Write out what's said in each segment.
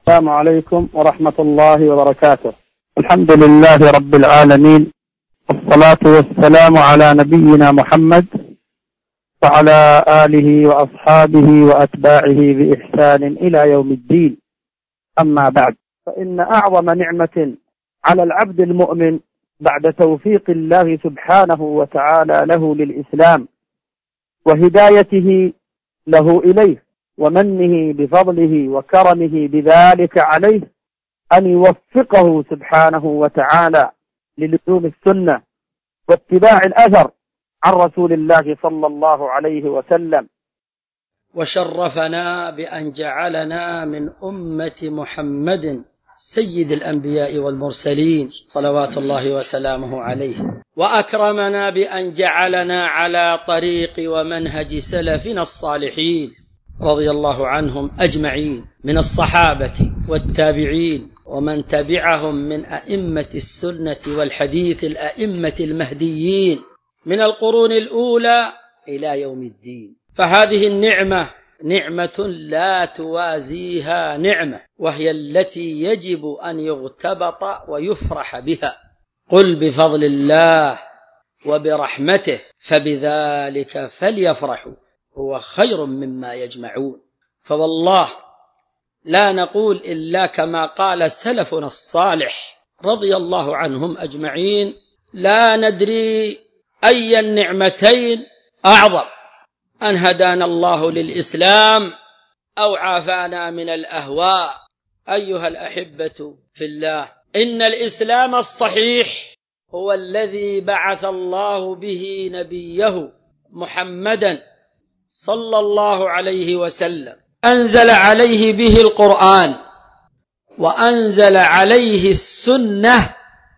السلام عليكم ورحمة الله وبركاته. الحمد لله رب العالمين، والصلاة والسلام على نبينا محمد وعلى آله وأصحابه وأتباعه بإحسان إلى يوم الدين. أما بعد، فإن أعظم نعمة على العبد المؤمن بعد توفيق الله سبحانه وتعالى له للإسلام وهدايته له إليه ومنه بفضله وكرمه بذلك عليه أن يوفقه سبحانه وتعالى للزوم السنة واتباع الأثر عن رسول الله صلى الله عليه وسلم. وشرفنا بأن جعلنا من أمة محمد سيد الأنبياء والمرسلين صلوات الله وسلامه عليه، وأكرمنا بأن جعلنا على طريق ومنهج سلفنا الصالحين رضي الله عنهم أجمعين من الصحابة والتابعين ومن تبعهم من أئمة السنة والحديث الأئمة المهديين من القرون الأولى إلى يوم الدين. فهذه النعمة نعمة لا توازيها نعمة، وهي التي يجب أن يغتبط ويفرح بها. قل بفضل الله وبرحمته فبذلك فليفرحوا هو خير مما يجمعون. فوالله لا نقول إلا كما قال سلفنا الصالح رضي الله عنهم أجمعين: لا ندري أي النعمتين أعظم، أن هدانا الله للإسلام أو عافانا من الأهواء. أيها الأحبة في الله، إن الإسلام الصحيح هو الذي بعث الله به نبيه محمدا صلى الله عليه وسلم، أنزل عليه به القرآن وأنزل عليه السنة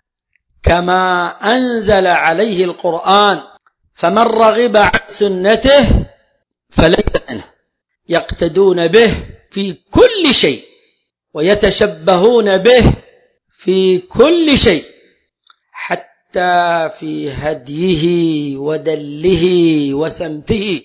كما أنزل عليه القرآن، فمن رغب عن سنته فليس منه. يقتدون به في كل شيء ويتشبهون به في كل شيء، حتى في هديه ودله وسمته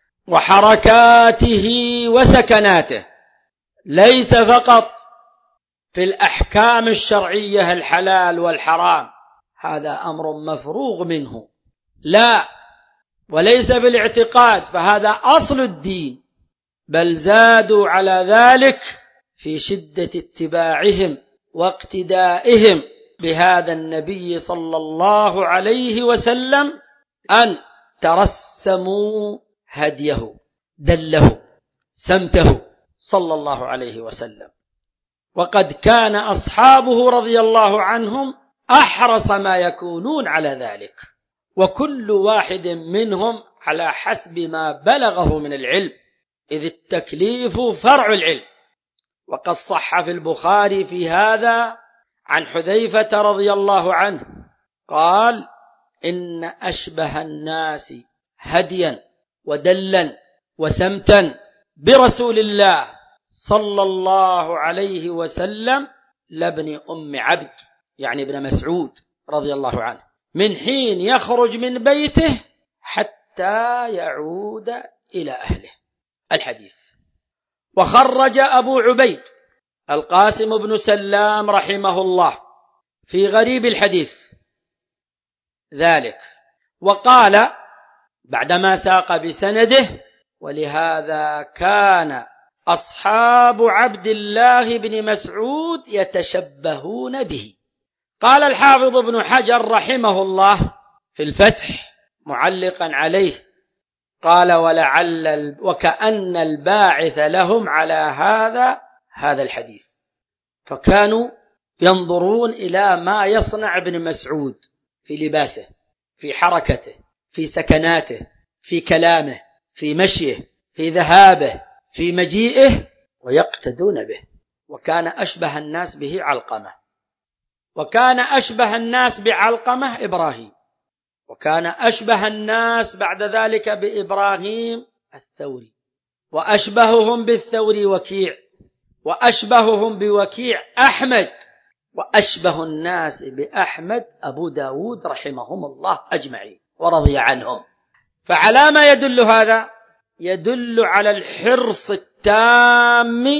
وحركاته وسكناته، ليس فقط في الأحكام الشرعية الحلال والحرام، هذا أمر مفروغ منه، لا، وليس بالاعتقاد فهذا أصل الدين، بل زادوا على ذلك في شدة اتباعهم واقتدائهم بهذا النبي صلى الله عليه وسلم، أن ترسموا هديه دله سمته صلى الله عليه وسلم. وقد كان أصحابه رضي الله عنهم أحرص ما يكونون على ذلك، وكل واحد منهم على حسب ما بلغه من العلم، إذ التكليف فرع العلم. وقد صح في البخاري في هذا عن حذيفة رضي الله عنه قال: إن أشبه الناس هديا ودلا وسمتا برسول الله صلى الله عليه وسلم لابن أم عبد، يعني ابن مسعود رضي الله عنه، من حين يخرج من بيته حتى يعود إلى أهله. الحديث. وخرج أبو عبيد القاسم بن سلام رحمه الله في غريب الحديث ذلك، وقال بعدما ساق بسنده: ولهذا كان أصحاب عبد الله بن مسعود يتشبهون به. قال الحافظ ابن حجر رحمه الله في الفتح معلقا عليه، قال: ولعل وكأن الباعث لهم على هذا الحديث، فكانوا ينظرون إلى ما يصنع ابن مسعود في لباسه، في حركته، في سكناته، في كلامه، في مشيه، في ذهابه، في مجيئه، ويقتدون به. وكان أشبه الناس به علقمة، وكان أشبه الناس بعلقمة إبراهيم، وكان أشبه الناس بعد ذلك بإبراهيم الثوري، وأشبههم بالثوري وكيع، وأشبههم بوكيع أحمد، وأشبه الناس بأحمد أبو داود رحمهم الله أجمعين ورضي عنهم. فعلى ما يدل هذا؟ يدل على الحرص التام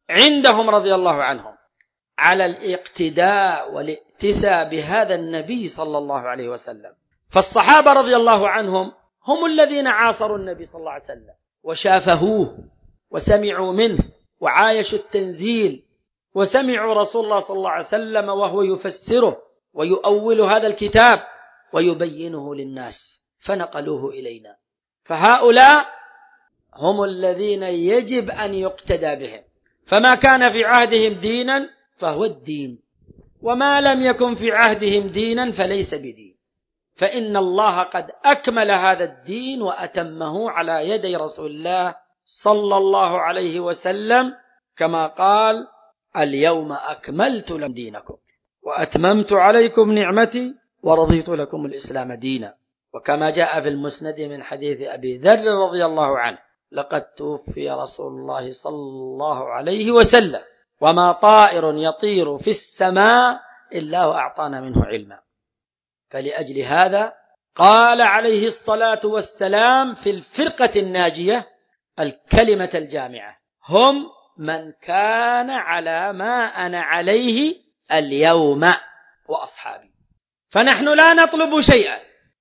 عندهم رضي الله عنهم على الاقتداء والائتساء بهذا النبي صلى الله عليه وسلم. فالصحابة رضي الله عنهم هم الذين عاصروا النبي صلى الله عليه وسلم وشافهوه وسمعوا منه وعايشوا التنزيل، وسمعوا رسول الله صلى الله عليه وسلم وهو يفسره ويؤول هذا الكتاب ويبينه للناس فنقلوه إلينا. فهؤلاء هم الذين يجب أن يقتدى بهم، فما كان في عهدهم دينا فهو الدين، وما لم يكن في عهدهم دينا فليس بدين، فإن الله قد أكمل هذا الدين وأتمه على يدي رسول الله صلى الله عليه وسلم، كما قال: اليوم أكملت لكم دينكم وأتممت عليكم نعمتي ورضيت لكم الإسلام دينا. وكما جاء في المسند من حديث أبي ذر رضي الله عنه: لقد توفي رسول الله صلى الله عليه وسلم وما طائر يطير في السماء إلا وأعطانا منه علما. فلأجل هذا قال عليه الصلاة والسلام في الفرقة الناجية الكلمة الجامعة: هم من كان على ما أنا عليه اليوم وأصحابي. فنحن لا نطلب شيئا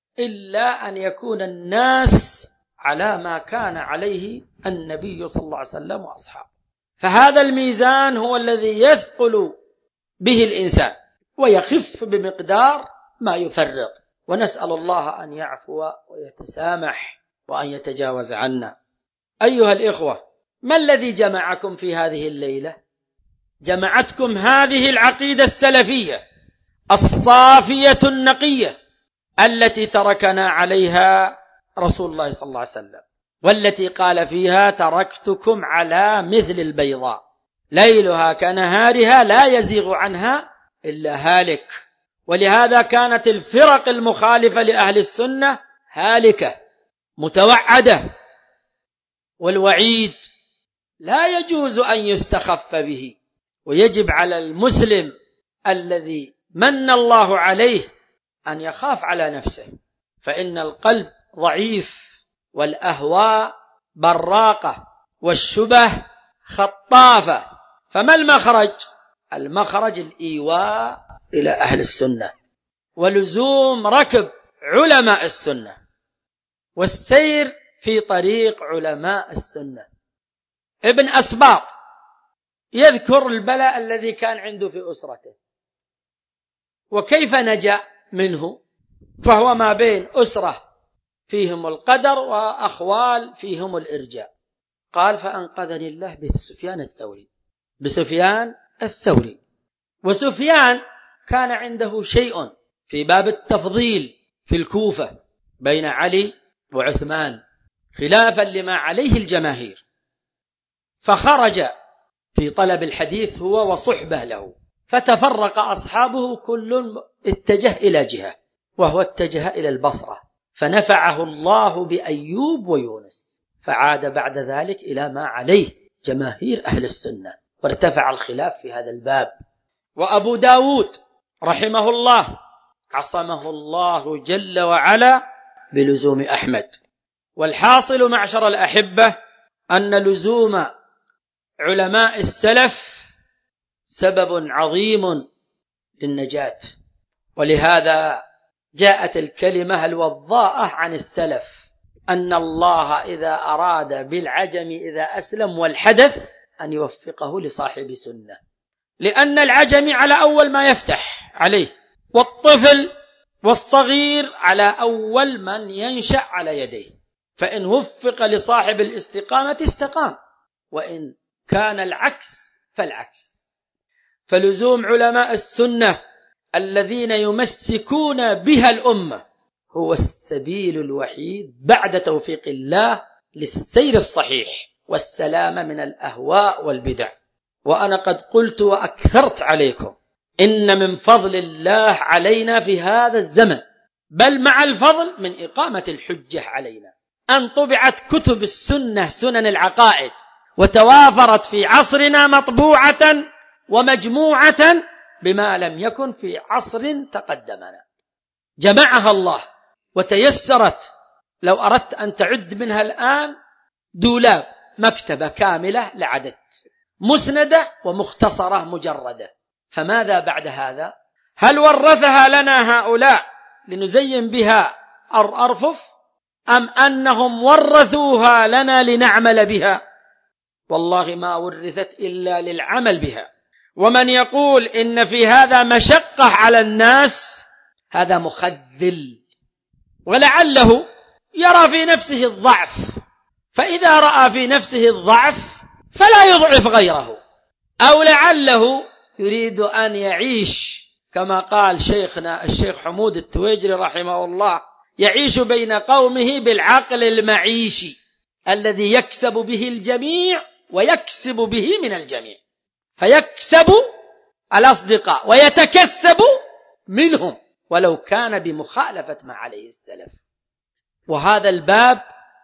إلا أن يكون الناس على ما كان عليه النبي صلى الله عليه وسلم وأصحابه. فهذا الميزان هو الذي يثقل به الإنسان ويخف بمقدار ما يفرط، ونسأل الله أن يعفو ويتسامح وأن يتجاوز عنا. أيها الإخوة، ما الذي جمعكم في هذه الليلة؟ جمعتكم هذه العقيدة السلفية الصافية النقية التي تركنا عليها رسول الله صلى الله عليه وسلم، والتي قال فيها: تركتكم على مثل البيضاء ليلها كنهارها لا يزيغ عنها إلا هالك. ولهذا كانت الفرق المخالفة لأهل السنة هالكة متوعدة، والوعيد لا يجوز أن يستخف به، ويجب على المسلم الذي من الله عليه أن يخاف على نفسه، فإن القلب ضعيف والأهواء براقة والشبه خطافة. فما المخرج؟ المخرج الإيواء إلى أهل السنة ولزوم ركب علماء السنة والسير في طريق علماء السنة. ابن أسباط يذكر البلاء الذي كان عنده في أسرته وكيف نجا منه، فهو ما بين أسرة فيهم القدر وأخوال فيهم الإرجاء. قال: فأنقذني الله بسفيان الثوري. وسفيان كان عنده شيء في باب التفضيل في الكوفة بين علي وعثمان خلافا لما عليه الجماهير، فخرج في طلب الحديث هو وصحبه له، فتفرق أصحابه كل اتجه إلى جهة، وهو اتجه إلى البصرة، فنفعه الله بأيوب ويونس، فعاد بعد ذلك إلى ما عليه جماهير أهل السنة، وارتفع الخلاف في هذا الباب. وأبو داود رحمه الله عصمه الله جل وعلا بلزوم أحمد. والحاصل معشر الأحبة أن لزوم علماء السلف سبب عظيم للنجاة، ولهذا جاءت الكلمة الوضاءة عن السلف أن الله إذا أراد بالعجم إذا أسلم والحدث أن يوفقه لصاحب سنة، لأن العجم على أول ما يفتح عليه، والطفل والصغير على أول من ينشأ على يديه، فإن وفق لصاحب الاستقامة استقام، وإن كان العكس فالعكس. فلزوم علماء السنة الذين يمسكون بها الأمة هو السبيل الوحيد بعد توفيق الله للسير الصحيح والسلامة من الأهواء والبدع. وأنا قد قلت وأكثرت عليكم إن من فضل الله علينا في هذا الزمن، بل مع الفضل من إقامة الحجة علينا، أن طبعت كتب السنة سنن العقائد وتوافرت في عصرنا مطبوعة ومجموعة بما لم يكن في عصر تقدمنا. جمعها الله وتيسرت، لو أردت أن تعد منها الآن دولاب مكتبة كاملة لعدد، مسندة ومختصرة مجردة. فماذا بعد هذا؟ هل ورثها لنا هؤلاء لنزين بها أرفف، أم أنهم ورثوها لنا لنعمل بها؟ والله ما ورثت إلا للعمل بها. ومن يقول إن في هذا مشقة على الناس هذا مخذل، ولعله يرى في نفسه الضعف، فإذا رأى في نفسه الضعف فلا يضعف غيره، أو لعله يريد أن يعيش كما قال شيخنا الشيخ حمود التويجري رحمه الله، يعيش بين قومه بالعقل المعيشي الذي يكسب به الجميع ويكسب به من الجميع، فيكسب الأصدقاء ويتكسب منهم ولو كان بمخالفة ما عليه السلف. وهذا الباب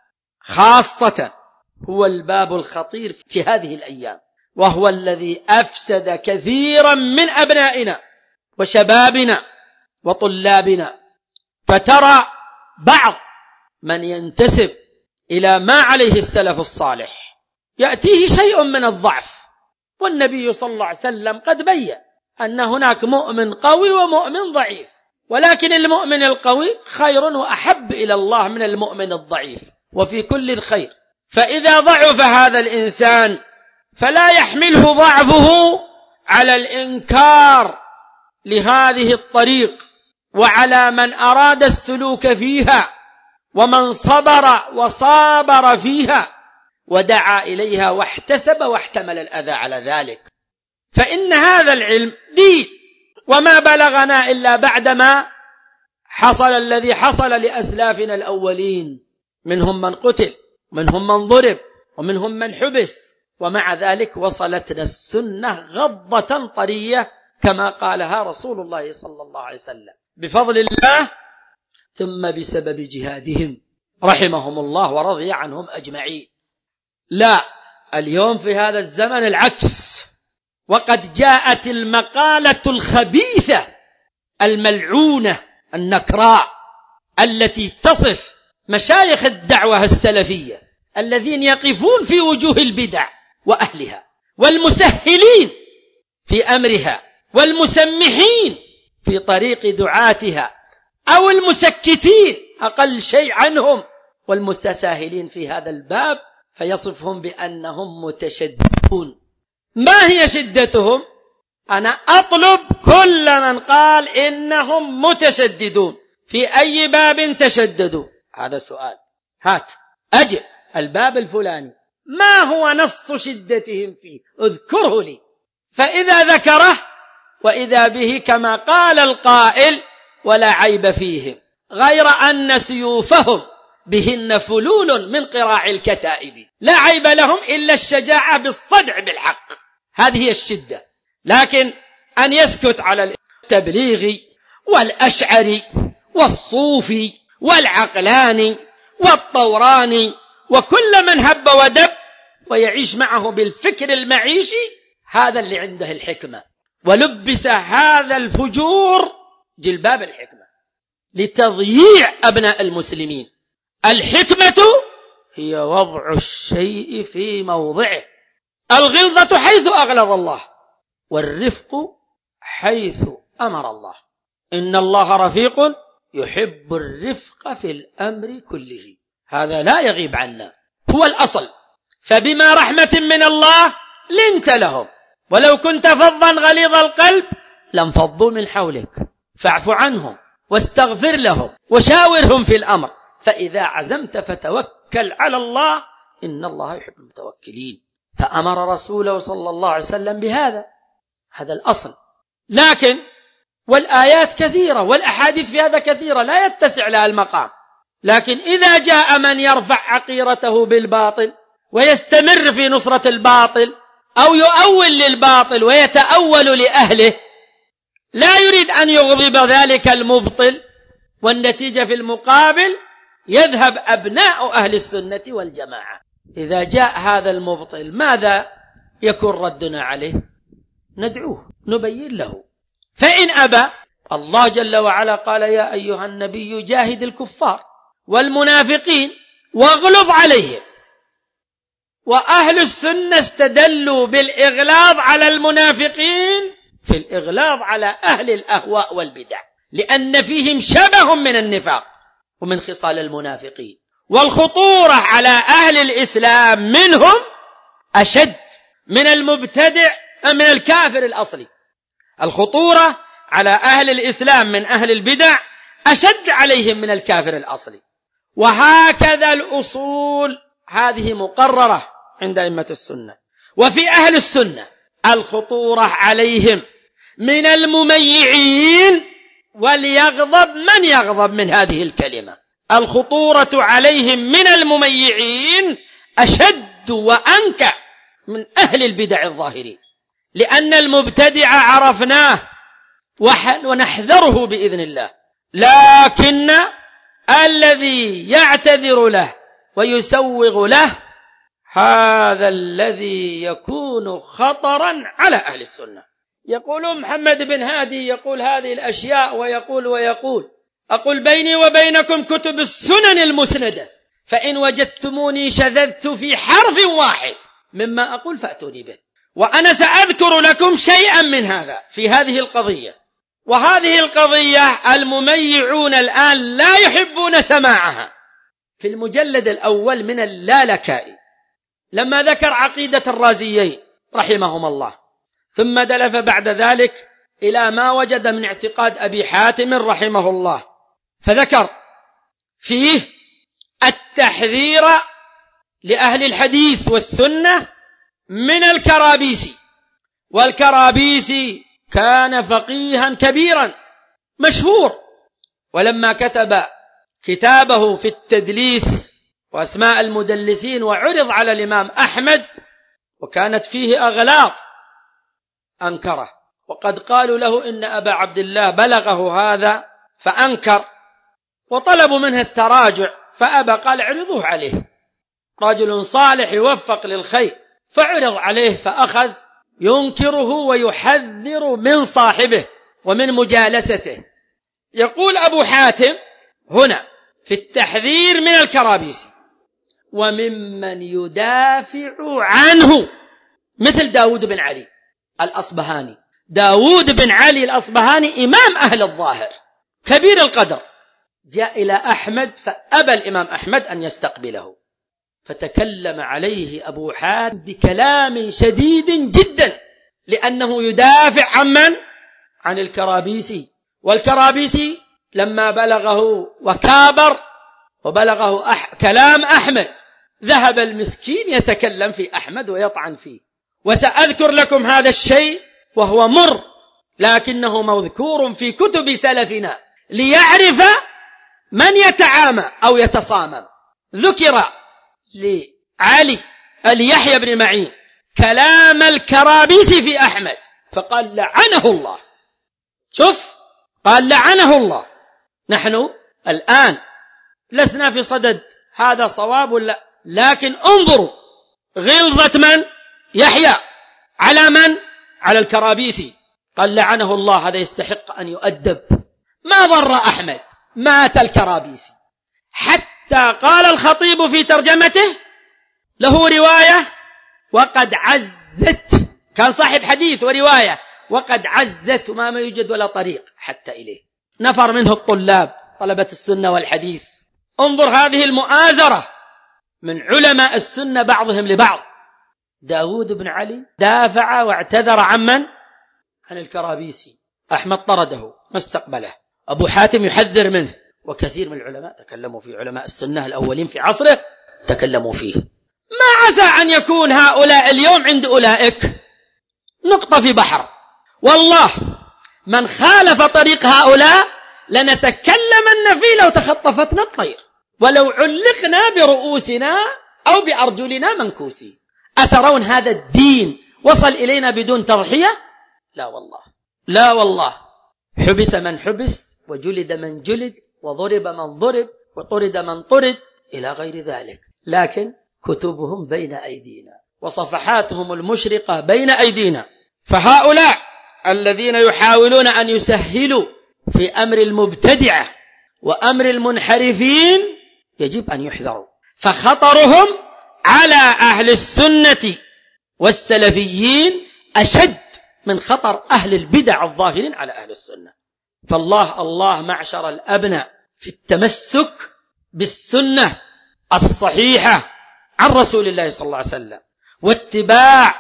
خاصة هو الباب الخطير في هذه الأيام، وهو الذي أفسد كثيرا من أبنائنا وشبابنا وطلابنا. فترى بعض من ينتسب إلى ما عليه السلف الصالح يأتيه شيء من الضعف، والنبي صلى الله عليه وسلم قد بين أن هناك مؤمن قوي ومؤمن ضعيف، ولكن المؤمن القوي خير وأحب إلى الله من المؤمن الضعيف، وفي كل الخير. فإذا ضعف هذا الإنسان فلا يحمله ضعفه على الإنكار لهذه الطريق وعلى من أراد السلوك فيها ومن صبر وصابر فيها ودعا إليها واحتسب واحتمل الأذى على ذلك. فإن هذا العلم دين، وما بلغنا إلا بعدما حصل الذي حصل لأسلافنا الأولين، منهم من قتل ومنهم من ضرب ومنهم من حبس، ومع ذلك وصلتنا السنة غضة طرية كما قالها رسول الله صلى الله عليه وسلم، بفضل الله ثم بسبب جهادهم رحمهم الله ورضي عنهم أجمعين. لا، اليوم في هذا الزمن العكس، وقد جاءت المقالة الخبيثة الملعونة النكراء التي تصف مشايخ الدعوة السلفية الذين يقفون في وجوه البدع وأهلها، والمسهلين في أمرها، والمسمحين في طريق دعاتها، أو المسكتين أقل شيء عنهم، والمستساهلين في هذا الباب، فيصفهم بأنهم متشددون. ما هي شدتهم؟ أنا أطلب كل من قال إنهم متشددون في أي باب تشددوا، هذا سؤال، هات أجب الباب الفلاني ما هو نص شدتهم فيه، اذكره لي. فإذا ذكره وإذا به كما قال القائل ولا عيب فيهم، غير أن سيوفهم بهن فلول من قراع الكتائب، لا عيب لهم إلا الشجاعة بالصدع بالحق، هذه هي الشدة. لكن أن يسكت على التبليغي والأشعري والصوفي والعقلاني والطوراني وكل من هب ودب ويعيش معه بالفكر المعيشي، هذا اللي عنده الحكمة، ولبس هذا الفجور جلباب الحكمة لتضييع أبناء المسلمين. الحكمة هي وضع الشيء في موضعه، الغلظة حيث أغلظ الله، والرفق حيث أمر الله، إن الله رفيق يحب الرفق في الأمر كله، هذا لا يغيب عنا، هو الأصل. فبما رحمة من الله لنت لهم، ولو كنت فظا غليظ القلب لانفضوا من حولك، فاعف عنهم واستغفر لهم وشاورهم في الأمر، فإذا عزمت فتوكل على الله إن الله يحب المتوكلين. فأمر رسوله صلى الله عليه وسلم بهذا، هذا الأصل. لكن والآيات كثيرة والأحاديث في هذا كثيرة لا يتسع لها المقام، لكن إذا جاء من يرفع عقيرته بالباطل ويستمر في نصرة الباطل أو يؤول للباطل ويتأول لأهله، لا يريد أن يغضب ذلك المبطل، والنتيجة في المقابل يذهب أبناء أهل السنة والجماعة. إذا جاء هذا المبطل ماذا يكون ردنا عليه؟ ندعوه نبين له، فإن أبى الله جل وعلا قال يا أيها النبي جاهد الكفار والمنافقين واغلظ عليهم. وأهل السنة استدلوا بالإغلاظ على المنافقين في الإغلاظ على أهل الأهواء والبدع، لأن فيهم شبه من النفاق ومن خصال المنافقين، والخطورة على أهل الإسلام منهم أشد من المبتدع من الكافر الأصلي. الخطورة على أهل الإسلام من أهل البدع أشد عليهم من الكافر الأصلي. وهكذا الأصول هذه مقررة عند أئمة السنة. وفي أهل السنة الخطورة عليهم من المميعين، وليغضب من يغضب من هذه الكلمة، الخطورة عليهم من المميعين أشد وأنكى من أهل البدع الظاهرين، لأن المبتدع عرفناه ونحذره بإذن الله، لكن الذي يعتذر له ويسوغ له هذا الذي يكون خطرا على أهل السنة. يقول محمد بن هادي يقول هذه الأشياء ويقول أقول بيني وبينكم كتب السنن المسندة، فإن وجدتموني شذذت في حرف واحد مما أقول فأتوني به، وأنا سأذكر لكم شيئا من هذا في هذه القضية. وهذه القضية المميعون الآن لا يحبون سماعها. في المجلد الأول من اللالكائي لما ذكر عقيدة الرازيين رحمهم الله، ثم دلف بعد ذلك إلى ما وجد من اعتقاد أبي حاتم رحمه الله، فذكر فيه التحذير لأهل الحديث والسنة من الكرابيسي. والكرابيسي كان فقيها كبيرا مشهور، ولما كتب كتابه في التدليس وأسماء المدلسين وعرض على الإمام أحمد وكانت فيه أغلاط أنكره، وقد قالوا له إن أبا عبد الله بلغه هذا فأنكر، وطلبوا منه التراجع فأبى، قال اعرضوه عليه، رجل صالح يوفق للخير، فعرض عليه فأخذ ينكره ويحذر من صاحبه ومن مجالسته. يقول أبو حاتم هنا في التحذير من الكرابيسي وممن يدافع عنه مثل داود بن علي الأصبهاني. داود بن علي الأصبهاني إمام أهل الظاهر كبير القدر، جاء إلى أحمد فأبى الإمام أحمد أن يستقبله، فتكلم عليه أبو حاتم بكلام شديد جدا، لأنه يدافع عن من؟ عن الكرابيسي. والكرابيسي لما بلغه وكابر وبلغه كلام أحمد ذهب المسكين يتكلم في أحمد ويطعن فيه. وسأذكر لكم هذا الشيء وهو مر، لكنه مذكور في كتب سلفنا ليعرف من يتعامى أو يتصامم. ذكر لعلي اليحيى بن معين كلام الكرابيسي في أحمد فقال لعنه الله. شوف، قال لعنه الله. نحن الآن لسنا في صدد هذا صواب ولا، لكن انظروا غلظة من؟ يحيى على من؟ على الكرابيسي. قال لعنه الله، هذا يستحق أن يؤدب. ما ضر أحمد، مات الكرابيسي. حتى قال الخطيب في ترجمته له رواية وقد عزت، كان صاحب حديث ورواية، وقد عزت وما يوجد ولا طريق حتى إليه. نفر منه الطلاب طلبة السنة والحديث. انظر هذه المؤازرة من علماء السنة بعضهم لبعض. داود بن علي دافع واعتذر عمن؟ عن الكرابيسي. أحمد طرده ما استقبله، أبو حاتم يحذر منه، وكثير من العلماء تكلموا في علماء السنة الأولين في عصره تكلموا فيه. ما عسى أن يكون هؤلاء اليوم عند أولئك نقطة في بحر. والله من خالف طريق هؤلاء لنتكلمن فيه لو تخطفتنا الطير ولو علقنا برؤوسنا أو بأرجلنا منكوسين. أترون هذا الدين وصل إلينا بدون تضحية؟ لا والله، لا والله. حبس من حبس، وجلد من جلد، وضرب من ضرب، وطرد من طرد، إلى غير ذلك. لكن كتبهم بين أيدينا وصفحاتهم المشرقة بين أيدينا. فهؤلاء الذين يحاولون أن يسهلوا في أمر المبتدعة وأمر المنحرفين يجب أن يحذروا، فخطرهم على أهل السنة والسلفيين أشد من خطر أهل البدع الظاهرين على أهل السنة. فالله معشر الأبناء في التمسك بالسنة الصحيحة عن رسول الله صلى الله عليه وسلم، واتباع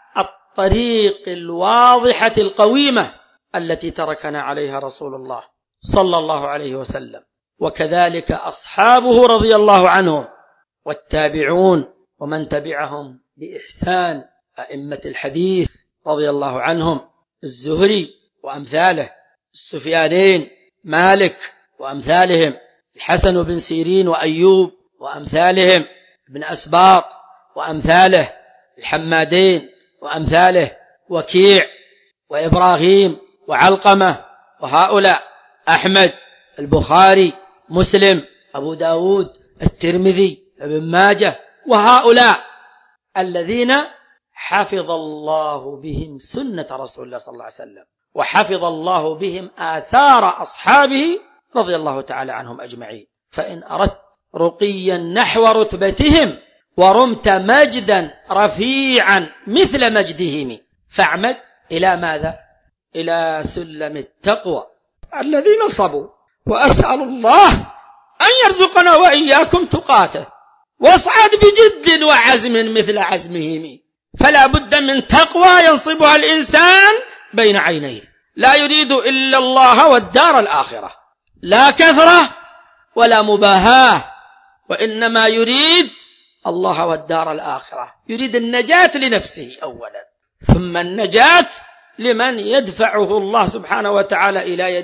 الطريق الواضحة القويمة التي تركنا عليها رسول الله صلى الله عليه وسلم، وكذلك أصحابه رضي الله عنهم والتابعون ومن تبعهم بإحسان، أئمة الحديث رضي الله عنهم، الزهري وأمثاله، السفيانين، مالك وأمثالهم، الحسن بن سيرين وأيوب وأمثالهم، ابن أسباط وأمثاله، الحمادين وأمثاله، وكيع وإبراهيم وعلقمة وهؤلاء، أحمد، البخاري، مسلم، أبو داود، الترمذي، ابن ماجه، وهؤلاء الذين حفظ الله بهم سنة رسول الله صلى الله عليه وسلم، وحفظ الله بهم آثار أصحابه رضي الله تعالى عنهم أجمعين. فإن أردت رقيا نحو رتبتهم ورمت مجدا رفيعا مثل مجدهم فاعمد إلى ماذا؟ إلى سلم التقوى الذي نصبوا. وأسأل الله أن يرزقنا وإياكم تقاته، واصعد بجد وعزم مثل عزمهم، فلا بد من تقوى ينصبها الإنسان بين عينيه، لا يريد إلا الله والدار الآخرة، لا كثرة ولا مباهاة، وإنما يريد الله والدار الآخرة، يريد النجاة لنفسه أولا، ثم النجاة لمن يدفعه الله سبحانه وتعالى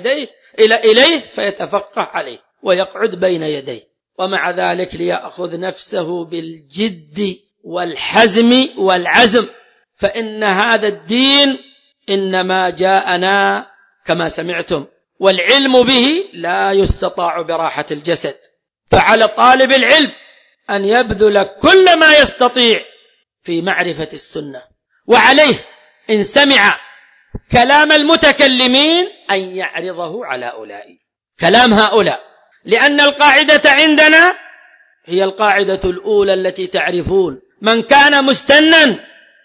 إليه فيتفقه عليه ويقعد بين يديه، ومع ذلك ليأخذ نفسه بالجد والحزم والعزم، فإن هذا الدين إنما جاءنا كما سمعتم، والعلم به لا يستطاع براحة الجسد، فعلى طالب العلم أن يبذل كل ما يستطيع في معرفة السنة، وعليه إن سمع كلام المتكلمين أن يعرضه على أولئك كلام هؤلاء، لأن القاعدة عندنا هي القاعدة الأولى التي تعرفون: من كان مستنا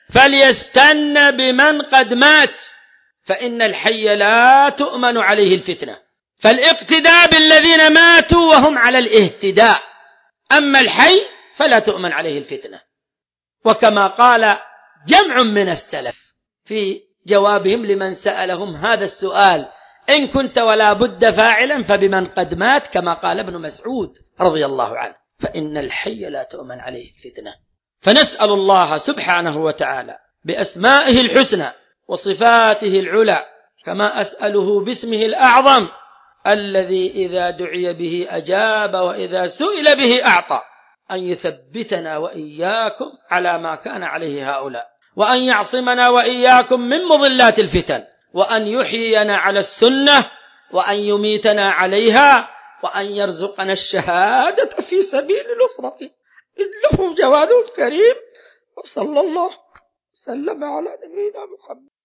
فليستن بمن قد مات، فإن الحي لا تؤمن عليه الفتنة، فالاقتداء بالذين ماتوا وهم على الاهتداء، أما الحي فلا تؤمن عليه الفتنة. وكما قال جمع من السلف في جوابهم لمن سألهم هذا السؤال: إن كنت ولا بد فاعلا فبمن قد مات، كما قال ابن مسعود رضي الله عنه، فإن الحي لا تؤمن عليه الفتنة. فنسأل الله سبحانه وتعالى بأسمائه الحسنى وصفاته العلى، كما أسأله باسمه الأعظم الذي إذا دعي به أجاب وإذا سئل به أعطى، أن يثبتنا وإياكم على ما كان عليه هؤلاء، وأن يعصمنا وإياكم من مضلات الفتن، وأن يحيينا على السنة، وأن يميتنا عليها، وأن يرزقنا الشهادة في سبيل نصرته، إنه جواد كريم. وصلى الله وسلم على نبينا محمد.